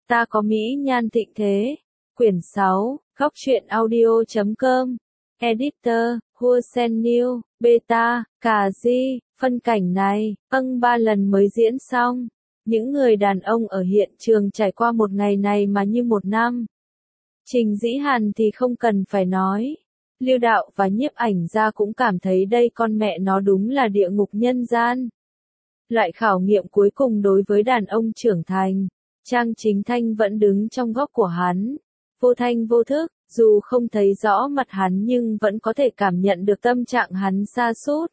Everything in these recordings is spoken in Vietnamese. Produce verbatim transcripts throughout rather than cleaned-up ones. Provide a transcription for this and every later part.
Ta có mỹ nhan thịnh thế. Quyển sáu, góc truyện audio chấm com. Editor, Hussein New, Beta, Cà Di. Phân cảnh này, âng ba lần mới diễn xong. Những người đàn ông ở hiện trường trải qua một ngày này mà như một năm. Trình Dĩ Hàn thì không cần phải nói. Lưu Đạo và nhiếp ảnh gia cũng cảm thấy đây con mẹ nó đúng là địa ngục nhân gian. Loại khảo nghiệm cuối cùng đối với đàn ông trưởng thành. Trang Chính Thanh vẫn đứng trong góc của hắn. Vô thanh vô thức, dù không thấy rõ mặt hắn nhưng vẫn có thể cảm nhận được tâm trạng hắn sa sút.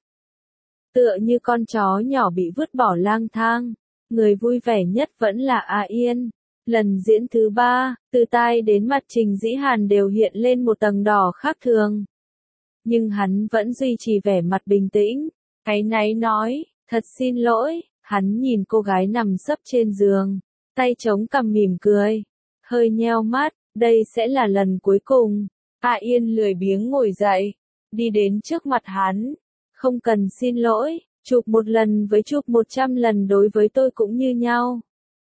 Tựa như con chó nhỏ bị vứt bỏ lang thang. Người vui vẻ nhất vẫn là A Yên. Lần diễn thứ ba, từ tai đến mặt Trình Dĩ Hàn đều hiện lên một tầng đỏ khác thường. Nhưng hắn vẫn duy trì vẻ mặt bình tĩnh. Áy náy nói, thật xin lỗi, hắn nhìn cô gái nằm sấp trên giường. Tay chống cằm mỉm cười. Hơi nheo mắt, đây sẽ là lần cuối cùng. A Yên lười biếng ngồi dậy. Đi đến trước mặt hắn. Không cần xin lỗi, chụp một lần với chụp một trăm lần đối với tôi cũng như nhau.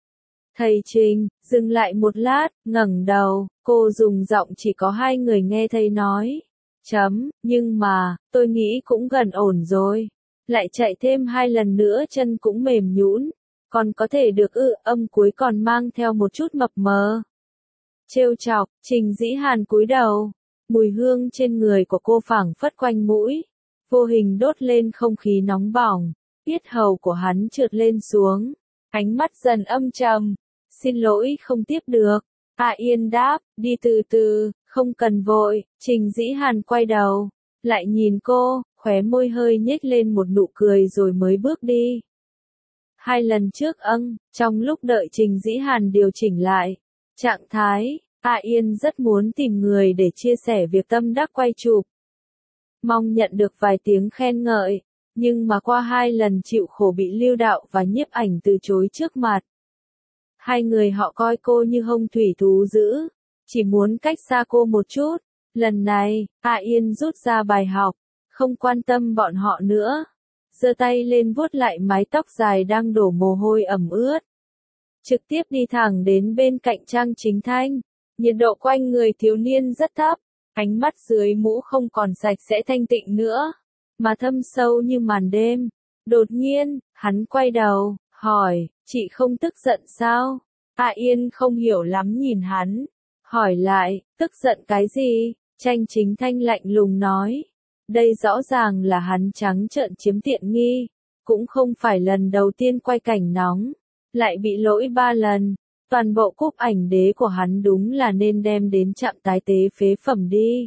Thầy Trình, dừng lại một lát, ngẩng đầu, cô dùng giọng chỉ có hai người nghe thầy nói. Chấm, nhưng mà, tôi nghĩ cũng gần ổn rồi. Lại chạy thêm hai lần nữa chân cũng mềm nhũn, còn có thể được ư, âm cuối còn mang theo một chút mập mờ. Trêu chọc, Trình Dĩ Hàn cúi đầu, mùi hương trên người của cô phảng phất quanh mũi, vô hình đốt lên không khí nóng bỏng, yết hầu của hắn trượt lên xuống, ánh mắt dần âm trầm, xin lỗi không tiếp được. A Yên đáp, đi từ từ, không cần vội. Trình Dĩ Hàn quay đầu, lại nhìn cô, khóe môi hơi nhếch lên một nụ cười rồi mới bước đi. Hai lần trước âng, trong lúc đợi Trình Dĩ Hàn điều chỉnh lại trạng thái, A Yên rất muốn tìm người để chia sẻ việc tâm đắc quay chụp. Mong nhận được vài tiếng khen ngợi, nhưng mà qua hai lần chịu khổ bị Lưu Đạo và nhiếp ảnh từ chối trước mặt. Hai người họ coi cô như hông thủy thú dữ, chỉ muốn cách xa cô một chút. Lần này, A Yên rút ra bài học, không quan tâm bọn họ nữa. Giơ tay lên vuốt lại mái tóc dài đang đổ mồ hôi ẩm ướt. Trực tiếp đi thẳng đến bên cạnh Trang Chính Thanh. Nhiệt độ quanh người thiếu niên rất thấp, ánh mắt dưới mũ không còn sạch sẽ thanh tịnh nữa, mà thâm sâu như màn đêm. Đột nhiên, hắn quay đầu, hỏi, chị không tức giận sao? A Yên không hiểu lắm nhìn hắn, hỏi lại, tức giận cái gì? Trang Chính Thanh lạnh lùng nói, đây rõ ràng là hắn trắng trợn chiếm tiện nghi, cũng không phải lần đầu tiên quay cảnh nóng, lại bị lỗi ba lần. Toàn bộ cúp ảnh đế của hắn đúng là nên đem đến trạm tái tế phế phẩm đi.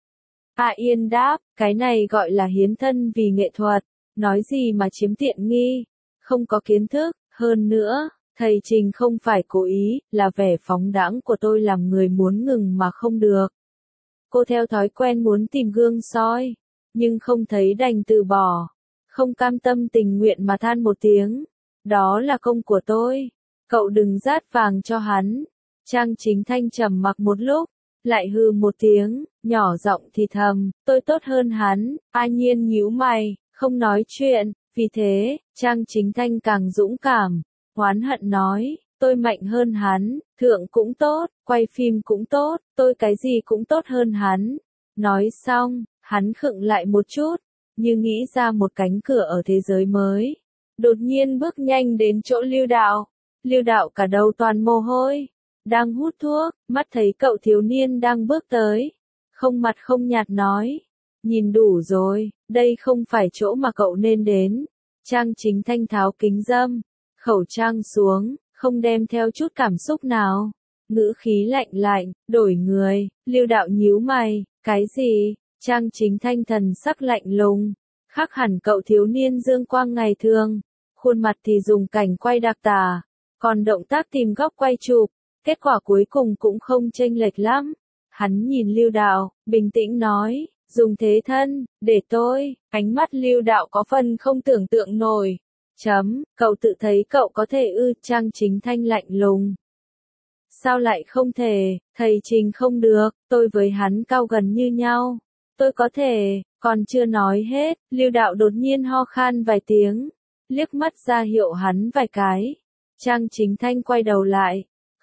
A Yên đáp, cái này gọi là hiến thân vì nghệ thuật, nói gì mà chiếm tiện nghi, không có kiến thức, hơn nữa, thầy Trình không phải cố ý, là vẻ phóng đãng của tôi làm người muốn ngừng mà không được. Cô theo thói quen muốn tìm gương soi, nhưng không thấy đành từ bỏ, không cam tâm tình nguyện mà than một tiếng, đó là công của tôi. Cậu đừng rát vàng cho hắn. Trang Chính Thanh trầm mặc một lúc, lại hừ một tiếng, nhỏ giọng thì thầm, tôi tốt hơn hắn. A Nhiên nhíu mày, không nói chuyện, vì thế, Trang Chính Thanh càng dũng cảm, oán hận nói, tôi mạnh hơn hắn, thượng cũng tốt, quay phim cũng tốt, tôi cái gì cũng tốt hơn hắn. Nói xong, hắn khựng lại một chút, như nghĩ ra một cánh cửa ở thế giới mới. Đột nhiên bước nhanh đến chỗ Lưu Đạo. Lưu Đạo cả đầu toàn mồ hôi, đang hút thuốc, mắt thấy cậu thiếu niên đang bước tới, không mặt không nhạt nói, nhìn đủ rồi, đây không phải chỗ mà cậu nên đến. Trang Chính Thanh tháo kính râm, khẩu trang xuống, không đem theo chút cảm xúc nào, ngữ khí lạnh lạnh, đổi người. Lưu Đạo nhíu mày, cái gì? Trang Chính Thanh thần sắc lạnh lùng, khác hẳn cậu thiếu niên dương quang ngày thường, khuôn mặt thì dùng cảnh quay đặc tả. Còn động tác tìm góc quay chụp, kết quả cuối cùng cũng không chênh lệch lắm. Hắn nhìn Lưu Đạo, bình tĩnh nói, dùng thế thân, để tôi. Ánh mắt Lưu Đạo có phần không tưởng tượng nổi. Chấm, cậu tự thấy cậu có thể ư? Trang Chính Thanh lạnh lùng. Sao lại không thể, thầy Trình không được, tôi với hắn cao gần như nhau. Tôi có thể, còn chưa nói hết, Lưu Đạo đột nhiên ho khan vài tiếng, liếc mắt ra hiệu hắn vài cái. Trang Chính Thanh quay đầu lại,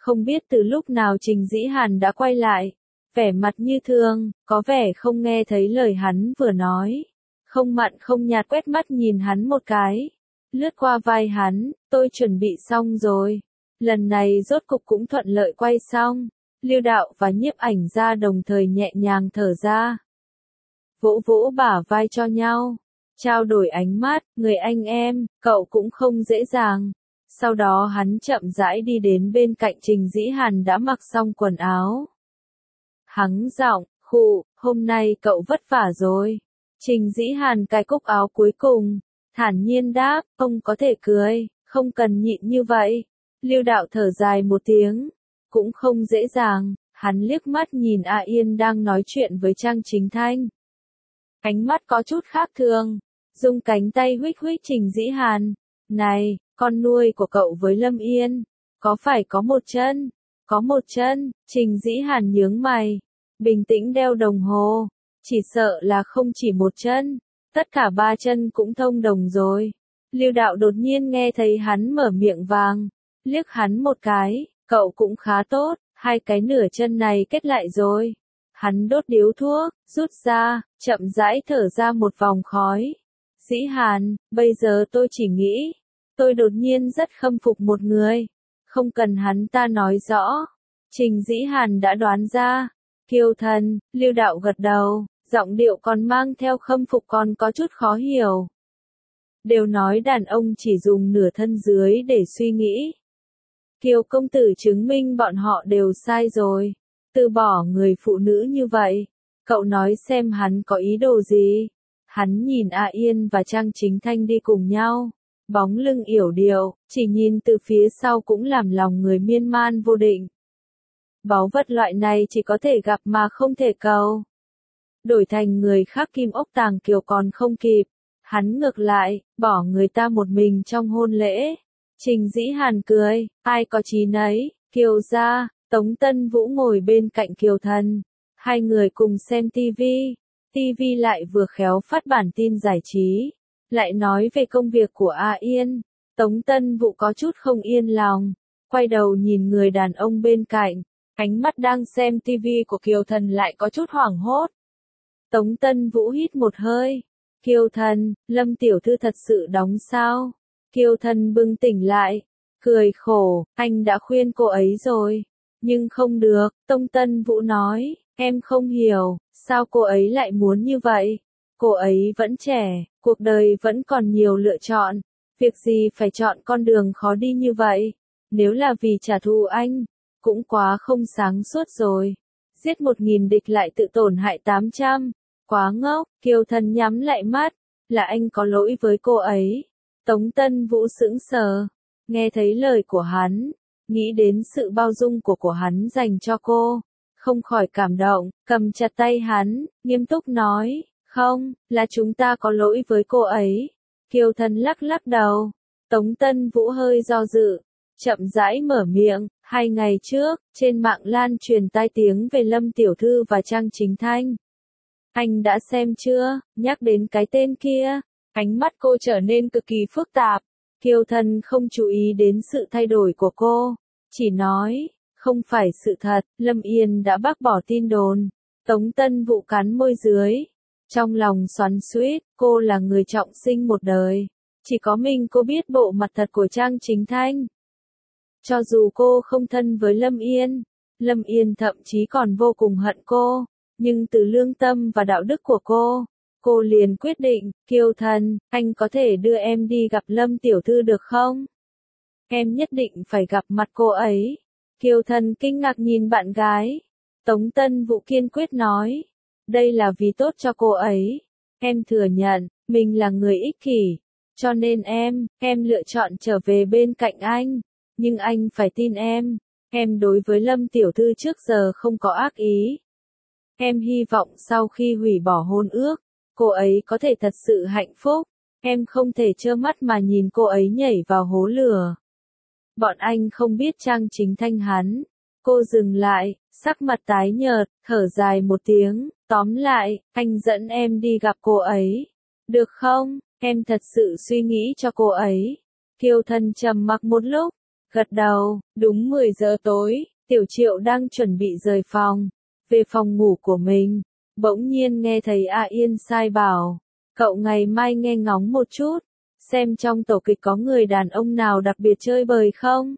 Không biết từ lúc nào Trình Dĩ Hàn đã quay lại, vẻ mặt như thường, có vẻ không nghe thấy lời hắn vừa nói. Không mặn không nhạt quét mắt nhìn hắn một cái, lướt qua vai hắn, tôi chuẩn bị xong rồi. Lần này rốt cục cũng thuận lợi quay xong, Lưu Đạo và nhiếp ảnh gia đồng thời nhẹ nhàng thở ra. Vỗ vỗ bả vai cho nhau, trao đổi ánh mắt, người anh em, cậu cũng không dễ dàng. Sau đó hắn chậm rãi đi đến bên cạnh Trình Dĩ Hàn đã mặc xong quần áo. Hắng giọng, khụ, hôm nay cậu vất vả rồi. Trình Dĩ Hàn cài cúc áo cuối cùng, thản nhiên đáp, ông có thể cười, không cần nhịn như vậy. Lưu Đạo thở dài một tiếng, cũng không dễ dàng, hắn liếc mắt nhìn A Yên đang nói chuyện với Trang Chính Thanh. Ánh mắt có chút khác thường, dùng cánh tay huých huých Trình Dĩ Hàn, này, con nuôi của cậu với Lâm Yên, có phải có một chân? Có một chân, Trình Dĩ Hàn nhướng mày, bình tĩnh đeo đồng hồ, chỉ sợ là không chỉ một chân, tất cả ba chân cũng thông đồng rồi. Lưu Đạo đột nhiên nghe thấy hắn mở miệng vàng, liếc hắn một cái, cậu cũng khá tốt, hai cái nửa chân này kết lại rồi. Hắn đốt điếu thuốc, rút ra, chậm rãi thở ra một vòng khói. Dĩ Hàn, bây giờ tôi chỉ nghĩ, tôi đột nhiên rất khâm phục một người, không cần hắn ta nói rõ. Trình Dĩ Hàn đã đoán ra. Kiều Thần, Lưu Đạo gật đầu, giọng điệu còn mang theo khâm phục còn có chút khó hiểu. Đều nói đàn ông chỉ dùng nửa thân dưới để suy nghĩ. Kiều công tử chứng minh bọn họ đều sai rồi. Từ bỏ người phụ nữ như vậy. Cậu nói xem hắn có ý đồ gì. Hắn nhìn A Yên và Trang Chính Thanh đi cùng nhau. Bóng lưng yểu điệu, chỉ nhìn từ phía sau cũng làm lòng người miên man vô định. Báu vật loại này chỉ có thể gặp mà không thể cầu. Đổi thành người khác Kim Ốc Tàng Kiều còn không kịp. Hắn ngược lại, bỏ người ta một mình trong hôn lễ. Trình Dĩ Hàn cười, ai có chí nấy, Kiều gia, Tống Tân Vũ ngồi bên cạnh Kiều Thần. Hai người cùng xem tivi. Tivi lại vừa khéo phát bản tin giải trí. Lại nói về công việc của A Yên. Tống Tân Vũ có chút không yên lòng. Quay đầu nhìn người đàn ông bên cạnh. Ánh mắt đang xem tivi của Kiều Thần lại có chút hoảng hốt. Tống Tân Vũ hít một hơi. Kiều Thần, Lâm tiểu thư thật sự đóng sao? Kiều Thần bừng tỉnh lại. Cười khổ, anh đã khuyên cô ấy rồi. Nhưng không được, Tống Tân Vũ nói, em không hiểu, sao cô ấy lại muốn như vậy? Cô ấy vẫn trẻ, cuộc đời vẫn còn nhiều lựa chọn. Việc gì phải chọn con đường khó đi như vậy? Nếu là vì trả thù anh, cũng quá không sáng suốt rồi. Giết một nghìn địch lại tự tổn hại tám trăm. Quá ngốc, Kiều Thần nhắm lại mắt. Là anh có lỗi với cô ấy. Tống Tân Vũ sững sờ. Nghe thấy lời của hắn. Nghĩ đến sự bao dung của của hắn dành cho cô. Không khỏi cảm động, cầm chặt tay hắn, nghiêm túc nói. Không, là chúng ta có lỗi với cô ấy. Kiều Thần lắc lắc đầu. Tống Tân Vũ hơi do dự. Chậm rãi mở miệng, hai ngày trước, trên mạng lan truyền tai tiếng về Lâm Tiểu Thư và Trang Chính Thanh. Anh đã xem chưa? Nhắc đến cái tên kia, ánh mắt cô trở nên cực kỳ phức tạp. Kiều Thần không chú ý đến sự thay đổi của cô, chỉ nói, không phải sự thật, Lâm Yên đã bác bỏ tin đồn. Tống Tân Vũ cắn môi dưới, trong lòng xoắn xuýt, cô là người trọng sinh một đời, chỉ có mình cô biết bộ mặt thật của Trang Chính Thanh. Cho dù cô không thân với Lâm Yên, Lâm Yên thậm chí còn vô cùng hận cô, nhưng từ lương tâm và đạo đức của cô, cô liền quyết định, Kiều Thần, anh có thể đưa em đi gặp Lâm Tiểu Thư được không? Em nhất định phải gặp mặt cô ấy. Kiều Thần kinh ngạc nhìn bạn gái. Tống Tân Vũ kiên quyết nói, đây là vì tốt cho cô ấy. Em thừa nhận, mình là người ích kỷ, cho nên em, em lựa chọn trở về bên cạnh anh. Nhưng anh phải tin em, em đối với Lâm Tiểu Thư trước giờ không có ác ý. Em hy vọng sau khi hủy bỏ hôn ước, cô ấy có thể thật sự hạnh phúc. Em không thể trơ mắt mà nhìn cô ấy nhảy vào hố lửa. Bọn anh không biết Trang Chính Thanh hắn. Cô dừng lại, sắc mặt tái nhợt, thở dài một tiếng, tóm lại, anh dẫn em đi gặp cô ấy. Được không? Em thật sự suy nghĩ cho cô ấy. Kiều Thần trầm mặc một lúc, Gật đầu, đúng mười giờ tối, Tiểu Triệu đang chuẩn bị rời phòng, về phòng ngủ của mình. Bỗng nhiên nghe thấy A Yên sai bảo, cậu ngày mai nghe ngóng một chút, xem trong tổ kịch có người đàn ông nào đặc biệt chơi bời không?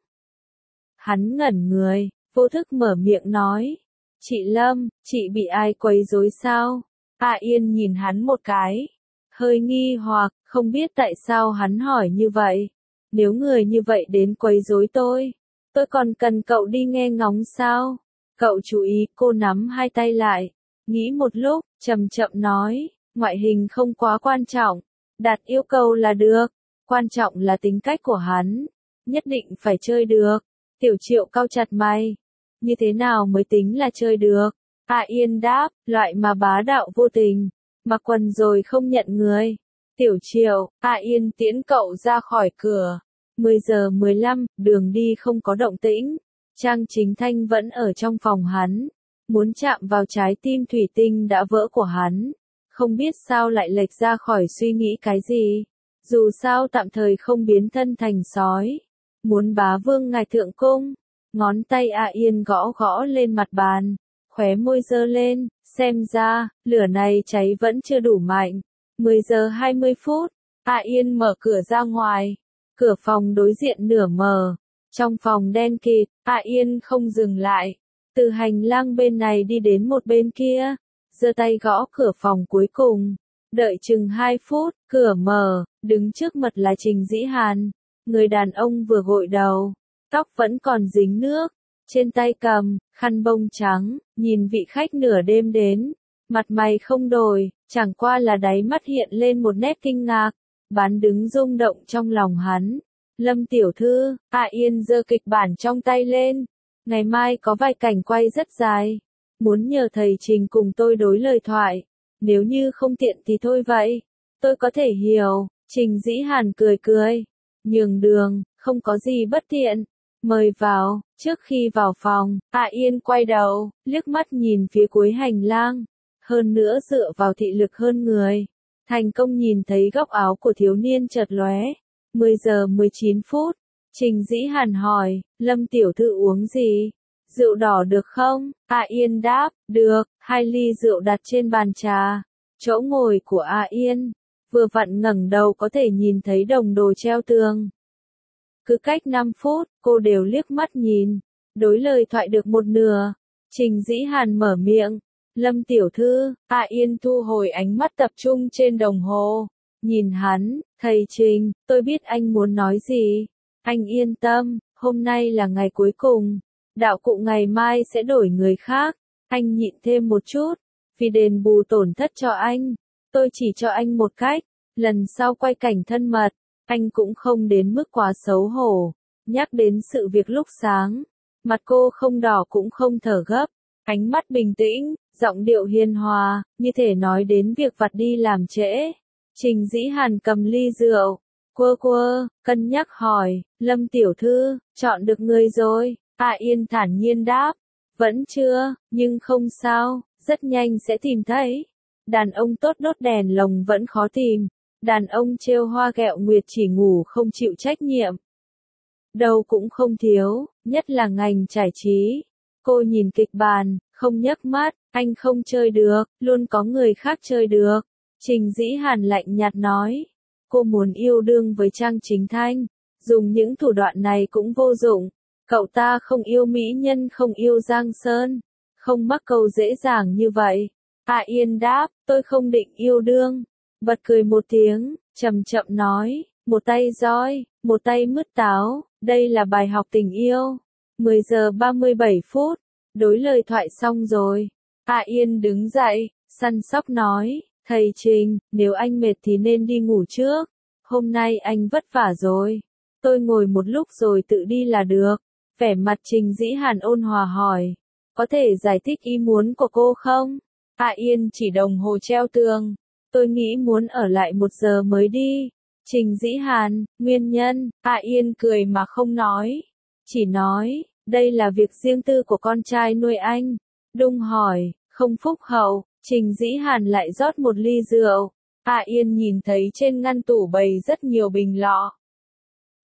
Hắn ngẩn người, vô thức mở miệng nói, chị Lâm, chị bị ai quấy rối sao? A Yên nhìn hắn một cái, hơi nghi hoặc, không biết tại sao hắn hỏi như vậy. Nếu người như vậy đến quấy rối tôi, tôi còn cần cậu đi nghe ngóng sao? Cậu chú ý, cô nắm hai tay lại, nghĩ một lúc, chậm chậm nói, ngoại hình không quá quan trọng, đạt yêu cầu là được, quan trọng là tính cách của hắn, nhất định phải chơi được. Tiểu Triệu cau chặt mày, như thế nào mới tính là chơi được? A Yên đáp, loại mà bá đạo vô tình, mặc quần rồi không nhận người. Tiểu Triệu, A Yên tiễn cậu ra khỏi cửa. mười giờ mười lăm, đường đi không có động tĩnh. Trang Chính Thanh vẫn ở trong phòng hắn, muốn chạm vào trái tim thủy tinh đã vỡ của hắn. Không biết sao lại lệch ra khỏi suy nghĩ cái gì. Dù sao tạm thời không biến thân thành sói. Muốn bá vương ngài thượng cung. Ngón tay A Yên gõ gõ lên mặt bàn, khóe môi giơ lên, xem ra, lửa này cháy vẫn chưa đủ mạnh. mười giờ hai mươi phút, A Yên mở cửa ra ngoài. Cửa phòng đối diện nửa mở. Trong phòng đen kịt, A Yên không dừng lại. Từ hành lang bên này đi đến một bên kia. Giơ tay gõ cửa phòng cuối cùng. Đợi chừng hai phút, cửa mở, đứng trước mặt là Trình Dĩ Hàn. Người đàn ông vừa gội đầu, tóc vẫn còn dính nước. Trên tay cầm, khăn bông trắng, nhìn vị khách nửa đêm đến. Mặt mày không đổi, chẳng qua là đáy mắt hiện lên một nét kinh ngạc. Bán đứng rung động trong lòng hắn. Lâm tiểu thư, A Yên giơ kịch bản trong tay lên. Ngày mai có vài cảnh quay rất dài. Muốn nhờ thầy Trình cùng tôi đối lời thoại. Nếu như không tiện thì thôi vậy. Tôi có thể hiểu. Trình Dĩ Hàn cười cười. Nhường đường, không có gì bất tiện. Mời vào. Trước khi vào phòng, A Yên quay đầu, liếc mắt nhìn phía cuối hành lang. Hơn nữa dựa vào thị lực hơn người. Thành công nhìn thấy góc áo của thiếu niên chợt lóe. mười giờ mười chín phút. Trình Dĩ Hàn hỏi, Lâm tiểu thư uống gì? Rượu đỏ được không? A Yên đáp, được. Hai ly rượu đặt trên bàn trà. Chỗ ngồi của A Yên, vừa vặn ngẩng đầu có thể nhìn thấy đồng đồ treo tường. Cứ cách năm phút, cô đều liếc mắt nhìn. Đối lời thoại được một nửa. Trình Dĩ Hàn mở miệng. Lâm tiểu thư, A Yên thu hồi ánh mắt tập trung trên đồng hồ. Nhìn hắn, thầy Trình, tôi biết anh muốn nói gì. Anh yên tâm, hôm nay là ngày cuối cùng. Đạo cụ ngày mai sẽ đổi người khác. Anh nhịn thêm một chút. Vì đền bù tổn thất cho anh. Tôi chỉ cho anh một cách. Lần sau quay cảnh thân mật, anh cũng không đến mức quá xấu hổ. Nhắc đến sự việc lúc sáng. Mặt cô không đỏ cũng không thở gấp. Ánh mắt bình tĩnh, giọng điệu hiền hòa, như thể nói đến việc vặt đi làm trễ. Trình Dĩ Hàn cầm ly rượu, quơ quơ, cân nhắc hỏi, Lâm tiểu thư, chọn được người rồi. A Yên thản nhiên đáp, vẫn chưa, nhưng không sao, rất nhanh sẽ tìm thấy. Đàn ông tốt đốt đèn lồng vẫn khó tìm, đàn ông trêu hoa ghẹo nguyệt chỉ ngủ không chịu trách nhiệm. Đâu cũng không thiếu, nhất là ngành giải trí. Cô nhìn kịch bản, không nhấc mắt, anh không chơi được, luôn có người khác chơi được. Trình Dĩ Hàn lạnh nhạt nói, cô muốn yêu đương với Trang Chính Thanh, dùng những thủ đoạn này cũng vô dụng. Cậu ta không yêu mỹ nhân, không yêu Giang Sơn, không mắc câu dễ dàng như vậy. A Yên đáp, tôi không định yêu đương. Bật cười một tiếng, chậm chậm nói, một tay roi, một tay mứt táo, đây là bài học tình yêu. mười giờ ba mươi bảy phút, đối lời thoại xong rồi. A Yên đứng dậy, săn sóc nói, thầy Trình, nếu anh mệt thì nên đi ngủ trước. Hôm nay anh vất vả rồi. Tôi ngồi một lúc rồi tự đi là được. Vẻ mặt Trình Dĩ Hàn ôn hòa hỏi, có thể giải thích ý muốn của cô không? A Yên chỉ đồng hồ treo tường. Tôi nghĩ muốn ở lại một giờ mới đi. Trình Dĩ Hàn, nguyên nhân, A Yên cười mà không nói. Chỉ nói, đây là việc riêng tư của con trai nuôi anh. Đung hỏi, không phúc hậu, Trình Dĩ Hàn lại rót một ly rượu. A Yên nhìn thấy trên ngăn tủ bày rất nhiều bình lọ.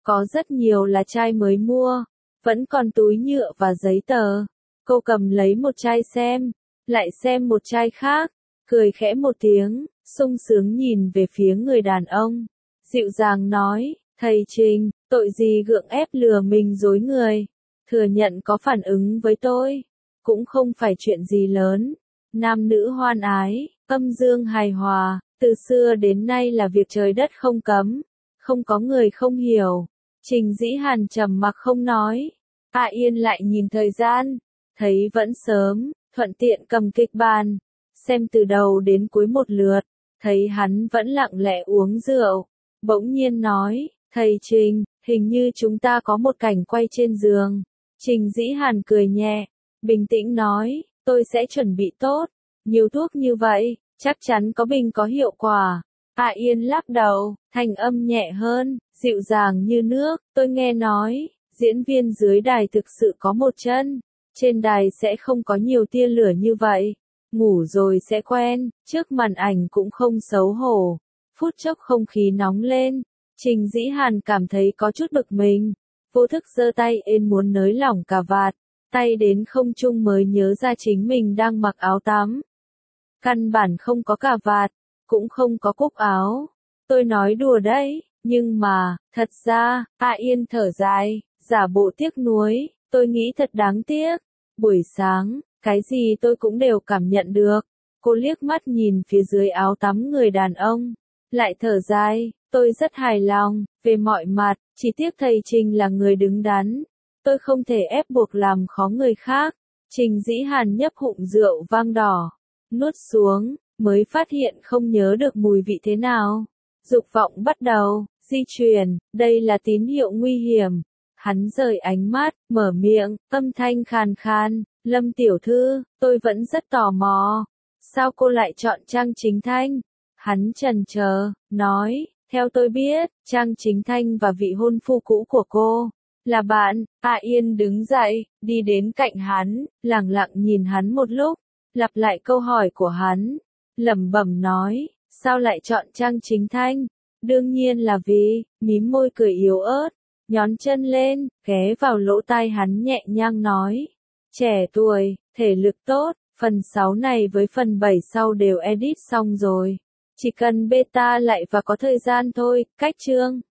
Có rất nhiều là chai mới mua, vẫn còn túi nhựa và giấy tờ. Cô cầm lấy một chai xem, lại xem một chai khác, cười khẽ một tiếng, sung sướng nhìn về phía người đàn ông. Dịu dàng nói, thầy Trình, tội gì gượng ép lừa mình dối người. Thừa nhận có phản ứng với tôi, cũng không phải chuyện gì lớn. Nam nữ hoan ái, âm dương hài hòa, từ xưa đến nay là việc trời đất không cấm, không có người không hiểu. Trình Dĩ Hàn trầm mặc không nói. A Yên lại nhìn thời gian, thấy vẫn sớm, thuận tiện cầm kịch bản, xem từ đầu đến cuối một lượt, thấy hắn vẫn lặng lẽ uống rượu, bỗng nhiên nói, thầy Trình, hình như chúng ta có một cảnh quay trên giường. Trình Dĩ Hàn cười nhẹ, bình tĩnh nói, tôi sẽ chuẩn bị tốt, nhiều thuốc như vậy, chắc chắn có bình có hiệu quả. A Yên lắc đầu, thanh âm nhẹ hơn, dịu dàng như nước, tôi nghe nói, diễn viên dưới đài thực sự có một chân, trên đài sẽ không có nhiều tia lửa như vậy, ngủ rồi sẽ quen, trước màn ảnh cũng không xấu hổ. Phút chốc không khí nóng lên, Trình Dĩ Hàn cảm thấy có chút bực mình, vô thức giơ tay ên muốn nới lỏng cà vạt, tay đến không trung mới nhớ ra chính mình đang mặc áo tắm. Căn bản không có cà vạt, cũng không có cúc áo. Tôi nói đùa đấy, nhưng mà, thật ra, A Yên thở dài, giả bộ tiếc nuối, tôi nghĩ thật đáng tiếc. Buổi sáng, cái gì tôi cũng đều cảm nhận được. Cô liếc mắt nhìn phía dưới áo tắm người đàn ông, lại thở dài, tôi rất hài lòng, về mọi mặt, chỉ tiếc thầy Trình là người đứng đắn. Tôi không thể ép buộc làm khó người khác. Trình Dĩ Hàn nhấp hụm rượu vang đỏ, nuốt xuống, mới phát hiện không nhớ được mùi vị thế nào. Dục vọng bắt đầu di chuyển, đây là tín hiệu nguy hiểm. Hắn rời ánh mắt, mở miệng, âm thanh khàn khàn, Lâm tiểu thư, tôi vẫn rất tò mò. Sao cô lại chọn Trang Chính Thanh? Hắn chần chờ, nói, theo tôi biết, Trang Chính Thanh và vị hôn phu cũ của cô là bạn. A Yên đứng dậy, đi đến cạnh hắn, lặng lặng nhìn hắn một lúc, lặp lại câu hỏi của hắn, lẩm bẩm nói, sao lại chọn Trang Chính Thanh? Đương nhiên là vì, mím môi cười yếu ớt, nhón chân lên, ghé vào lỗ tai hắn nhẹ nhàng nói, trẻ tuổi, thể lực tốt. Phần sáu này với phần bảy sau đều edit xong rồi, chỉ cần beta lại và có thời gian thôi. Cách chương